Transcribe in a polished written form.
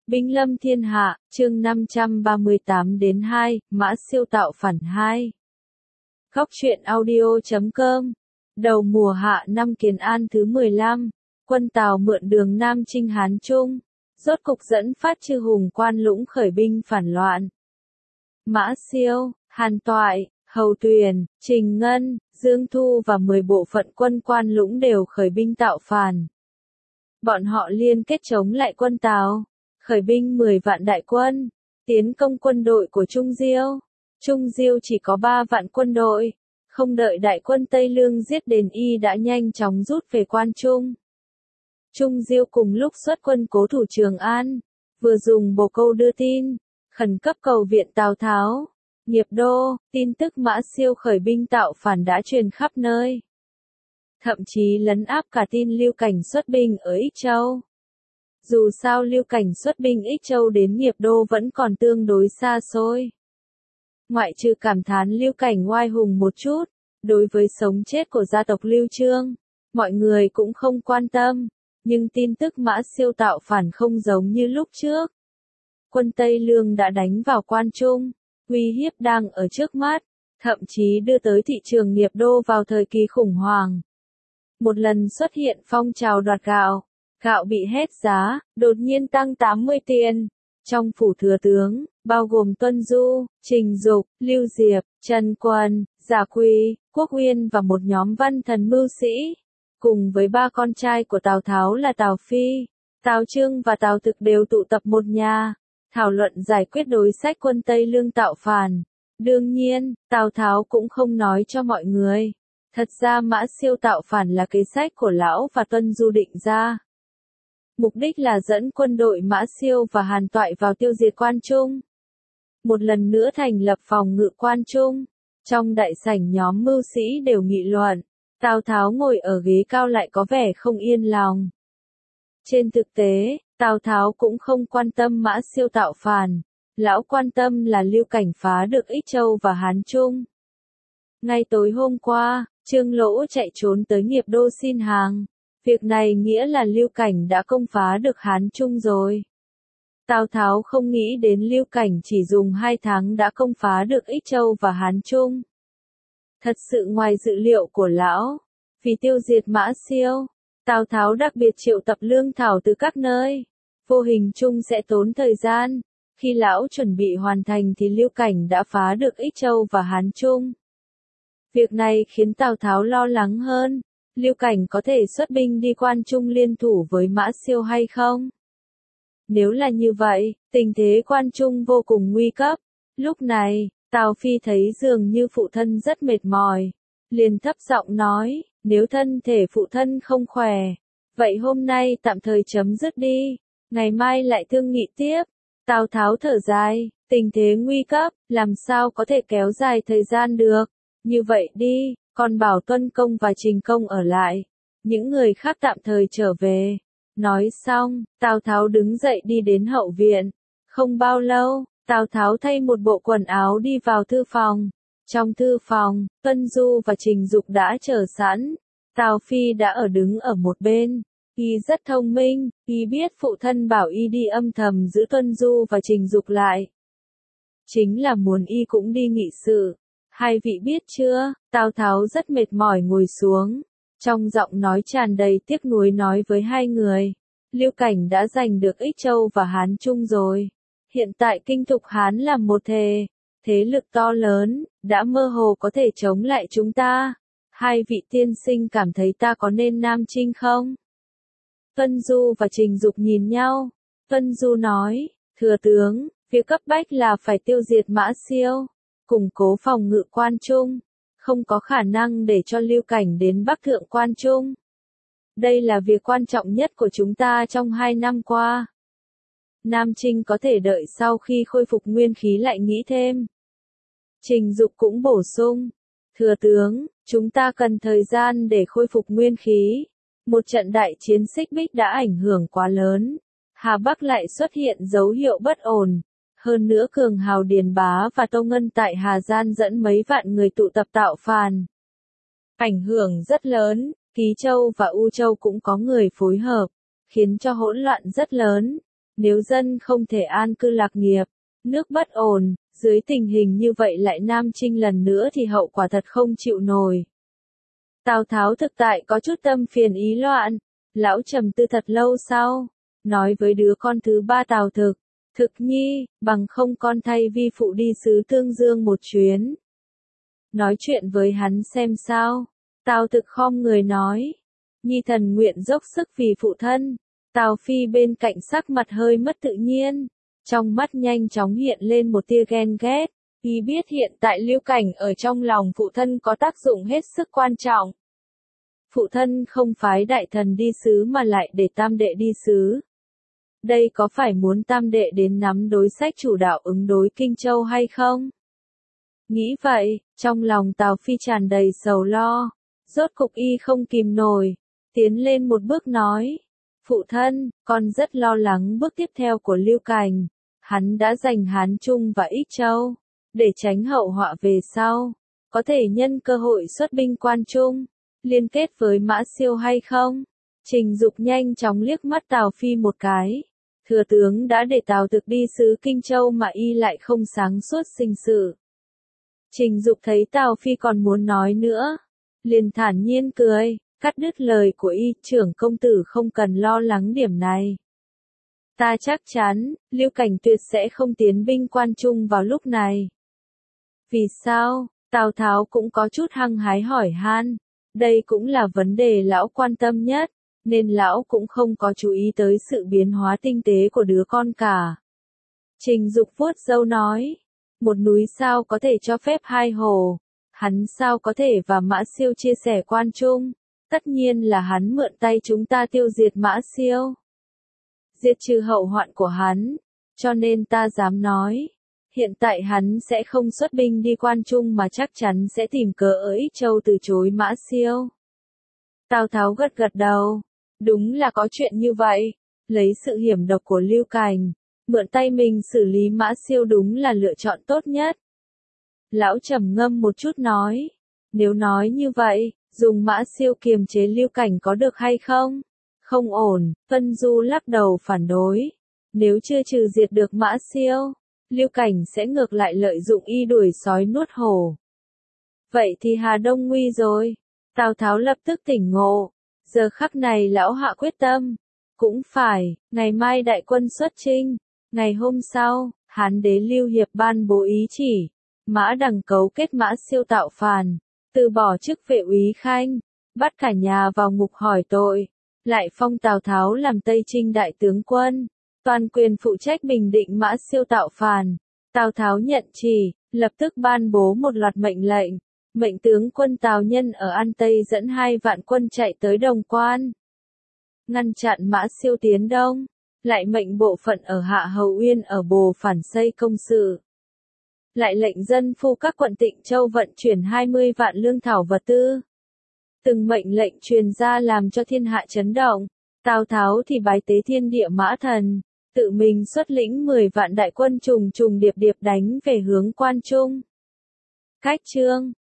Binh lâm thiên hạ, chương 538 đến 2, Mã Siêu tạo phản 2. Góc truyện audio.com. Đầu mùa hạ năm Kiến An thứ 15, quân Tào mượn đường Nam chinh Hán Trung, rốt cục dẫn phát chư hùng Quan Lũng khởi binh phản loạn. Mã Siêu, Hàn Toại, Hầu Tuyền, Trình Ngân, Dương Thu và 10 bộ phận quân Quan Lũng đều khởi binh tạo phản. Bọn họ liên kết chống lại quân Tào, khởi binh 10 vạn đại quân, tiến công quân đội của Trung Diêu. Trung Diêu chỉ có 3 vạn quân đội, không đợi đại quân Tây Lương giết đến y đã nhanh chóng rút về Quan Trung. Trung Diêu cùng lúc xuất quân cố thủ Trường An, vừa dùng bồ câu đưa tin, khẩn cấp cầu viện Tào Tháo. Nghiệp Đô, tin tức Mã Siêu khởi binh tạo phản đã truyền khắp nơi. Thậm chí lấn áp cả tin Lưu Cảnh xuất binh ở Ích Châu. Dù sao Lưu Cảnh xuất binh Ích Châu đến Nghiệp Đô vẫn còn tương đối xa xôi. Ngoại trừ cảm thán Lưu Cảnh oai hùng một chút, đối với sống chết của gia tộc Lưu Trương, mọi người cũng không quan tâm, nhưng tin tức Mã Siêu tạo phản không giống như lúc trước. Quân Tây Lương đã đánh vào Quan Trung, uy hiếp đang ở trước mắt, thậm chí đưa tới thị trường Nghiệp Đô vào thời kỳ khủng hoảng. Một lần xuất hiện phong trào đoạt gạo, gạo bị hết giá, đột nhiên tăng 80 tiền. Trong phủ thừa tướng, bao gồm Tuân Du, Trình Dục, Lưu Diệp, Trần Quân, Giả Quy, Quốc Uyên và một nhóm văn thần mưu sĩ, cùng với 3 con trai của Tào Tháo là Tào Phi, Tào Trương và Tào Thực đều tụ tập một nhà, thảo luận giải quyết đối sách quân Tây Lương tạo phản. Đương nhiên, Tào Tháo cũng không nói cho mọi người. Thật ra Mã Siêu tạo phản là kế sách của lão và Tuân Du định ra. Mục đích là dẫn quân đội Mã Siêu và Hàn Toại vào tiêu diệt Quan Trung. Một lần nữa thành lập phòng ngự Quan Trung. Trong đại sảnh nhóm mưu sĩ đều nghị luận. Tào Tháo ngồi ở ghế cao lại có vẻ không yên lòng. Trên thực tế, Tào Tháo cũng không quan tâm Mã Siêu tạo phản. Lão quan tâm là Lưu Cảnh phá được Ích Châu và Hán Trung. Ngay tối hôm qua, Trương Lỗ chạy trốn tới Nghiệp Đô xin hàng. Việc này nghĩa là Lưu Cảnh đã công phá được Hán Trung rồi. Tào Tháo không nghĩ đến Lưu Cảnh chỉ dùng 2 tháng đã công phá được Ích Châu và Hán Trung. Thật sự ngoài dự liệu của lão. Vì tiêu diệt Mã Siêu, Tào Tháo đặc biệt triệu tập lương thảo từ các nơi. Vô hình chung sẽ tốn thời gian. Khi lão chuẩn bị hoàn thành thì Lưu Cảnh đã phá được Ích Châu và Hán Trung. Việc này khiến Tào Tháo lo lắng hơn. Lưu Cảnh có thể xuất binh đi Quan Trung liên thủ với Mã Siêu hay không? Nếu là như vậy, tình thế Quan Trung vô cùng nguy cấp. Lúc này, Tào Phi thấy dường như phụ thân rất mệt mỏi. Liền thấp giọng nói, nếu thân thể phụ thân không khỏe, vậy hôm nay tạm thời chấm dứt đi, ngày mai lại thương nghị tiếp. Tào Tháo thở dài, tình thế nguy cấp, làm sao có thể kéo dài thời gian được. Như vậy đi, con bảo Tuân Công và Trình Công ở lại, những người khác tạm thời trở về. Nói xong, Tào Tháo đứng dậy đi đến hậu viện. Không bao lâu, Tào Tháo thay một bộ quần áo đi vào thư phòng. Trong thư phòng, Tuân Du và Trình Dục đã chờ sẵn. Tào Phi đã đứng ở một bên. Y rất thông minh, y biết phụ thân bảo y đi âm thầm giữ Tuân Du và Trình Dục lại. Chính là muốn y cũng đi nghị sự. Hai vị biết chưa, Tào Tháo rất mệt mỏi ngồi xuống. Trong giọng nói tràn đầy tiếc nuối nói với hai người. Lưu Cảnh đã giành được Ích Châu và Hán Trung rồi. Hiện tại Kinh Thục Hán là một thế lực to lớn, đã mơ hồ có thể chống lại chúng ta. Hai vị tiên sinh cảm thấy ta có nên Nam chinh không? Tuân Du và Trình Dục nhìn nhau. Tuân Du nói, thừa tướng, việc cấp bách là phải tiêu diệt Mã Siêu, củng cố phòng ngự Quan Trung, không có khả năng để cho Lưu Cảnh đến Bắc thượng Quan Trung. Đây là việc quan trọng nhất của chúng ta trong 2 năm qua. Nam chinh có thể đợi sau khi khôi phục nguyên khí lại nghĩ thêm. Trình Dục cũng bổ sung, thừa tướng, chúng ta cần thời gian để khôi phục nguyên khí. Một trận đại chiến Xích Bích đã ảnh hưởng quá lớn. Hà Bắc lại xuất hiện dấu hiệu bất ổn. Hơn nữa cường hào Điền Bá và Tô Ngân tại Hà Giang dẫn mấy vạn người tụ tập tạo phản. Ảnh hưởng rất lớn, Ký Châu và U Châu cũng có người phối hợp, khiến cho hỗn loạn rất lớn. Nếu dân không thể an cư lạc nghiệp, nước bất ổn, dưới tình hình như vậy lại Nam Chinh lần nữa thì hậu quả thật không chịu nổi. Tào Tháo thực tại có chút tâm phiền ý loạn, lão trầm tư thật lâu sau, nói với đứa con thứ ba Tào Thực, Thực nhi, bằng không con thay vi phụ đi xứ Tương Dương một chuyến. Nói chuyện với hắn xem sao. Tào Thực khom người nói, nhi thần nguyện dốc sức vì phụ thân. Tào Phi bên cạnh sắc mặt hơi mất tự nhiên, trong mắt nhanh chóng hiện lên một tia ghen ghét, y biết hiện tại Lưu Cảnh ở trong lòng phụ thân có tác dụng hết sức quan trọng. Phụ thân không phái đại thần đi xứ mà lại để tam đệ đi xứ. Đây có phải muốn tam đệ đến nắm đối sách chủ đạo ứng đối Kinh Châu hay không? Nghĩ vậy, trong lòng Tào Phi tràn đầy sầu lo, rốt cục y không kìm nổi, tiến lên một bước nói, phụ thân, con rất lo lắng bước tiếp theo của Lưu Cảnh, hắn đã giành Hán Trung và Ích Châu, để tránh hậu họa về sau, có thể nhân cơ hội xuất binh Quan Trung, liên kết với Mã Siêu hay không? Trình Dục nhanh chóng liếc mắt Tào Phi một cái. Thừa tướng đã để Tào Thực đi xứ Kinh Châu mà y lại không sáng suốt sinh sự. Trình Dục thấy Tào Phi còn muốn nói nữa, liền thản nhiên cười, cắt đứt lời của y, trưởng công tử không cần lo lắng điểm này. Ta chắc chắn, Lưu Cảnh tuyệt sẽ không tiến binh Quan Trung vào lúc này. Vì sao? Tào Tháo cũng có chút hăng hái hỏi han, đây cũng là vấn đề lão quan tâm nhất, nên lão cũng không có chú ý tới sự biến hóa tinh tế của đứa con cả. Trình Dục vuốt râu nói, một núi sao có thể cho phép hai hồ, hắn sao có thể và Mã Siêu chia sẻ Quan Trung, tất nhiên là hắn mượn tay chúng ta tiêu diệt Mã Siêu. Diệt trừ hậu hoạn của hắn, cho nên ta dám nói, hiện tại hắn sẽ không xuất binh đi Quan Trung mà chắc chắn sẽ tìm cớ ở Ích Châu từ chối Mã Siêu. Tào Tháo gật gật đầu, đúng là có chuyện như vậy, lấy sự hiểm độc của Lưu Cảnh, mượn tay mình xử lý Mã Siêu đúng là lựa chọn tốt nhất. Lão trầm ngâm một chút nói, nếu nói như vậy, dùng Mã Siêu kiềm chế Lưu Cảnh có được hay không? Không ổn, Vân Du lắc đầu phản đối. Nếu chưa trừ diệt được Mã Siêu, Lưu Cảnh sẽ ngược lại lợi dụng y đuổi sói nuốt hổ. Vậy thì Hà Đông nguy rồi. Tào Tháo lập tức tỉnh ngộ. Giờ khắc này lão hạ quyết tâm. Cũng phải, ngày mai đại quân xuất chinh. Ngày hôm sau, Hán đế Lưu Hiệp ban bố ý chỉ. Mã Đằng cấu kết Mã Siêu tạo phản. Từ bỏ chức vệ úy khanh. Bắt cả nhà vào ngục hỏi tội. Lại phong Tào Tháo làm Tây Trinh đại tướng quân. Toàn quyền phụ trách bình định Mã Siêu tạo phản. Tào Tháo nhận chỉ, lập tức ban bố một loạt mệnh lệnh. Mệnh tướng quân Tào Nhân ở An Tây dẫn 2 vạn quân chạy tới Đồng Quan. Ngăn chặn Mã Siêu tiến đông. Lại mệnh bộ phận ở Hạ Hầu Uyên ở Bồ Phản xây công sự. Lại lệnh dân phu các quận Tịnh Châu vận chuyển 20 vạn lương thảo vật tư. Từng mệnh lệnh truyền ra làm cho thiên hạ chấn động. Tào Tháo thì bái tế thiên địa mã thần, tự mình xuất lĩnh 10 vạn đại quân trùng trùng điệp điệp đánh về hướng Quan Trung. Cách chương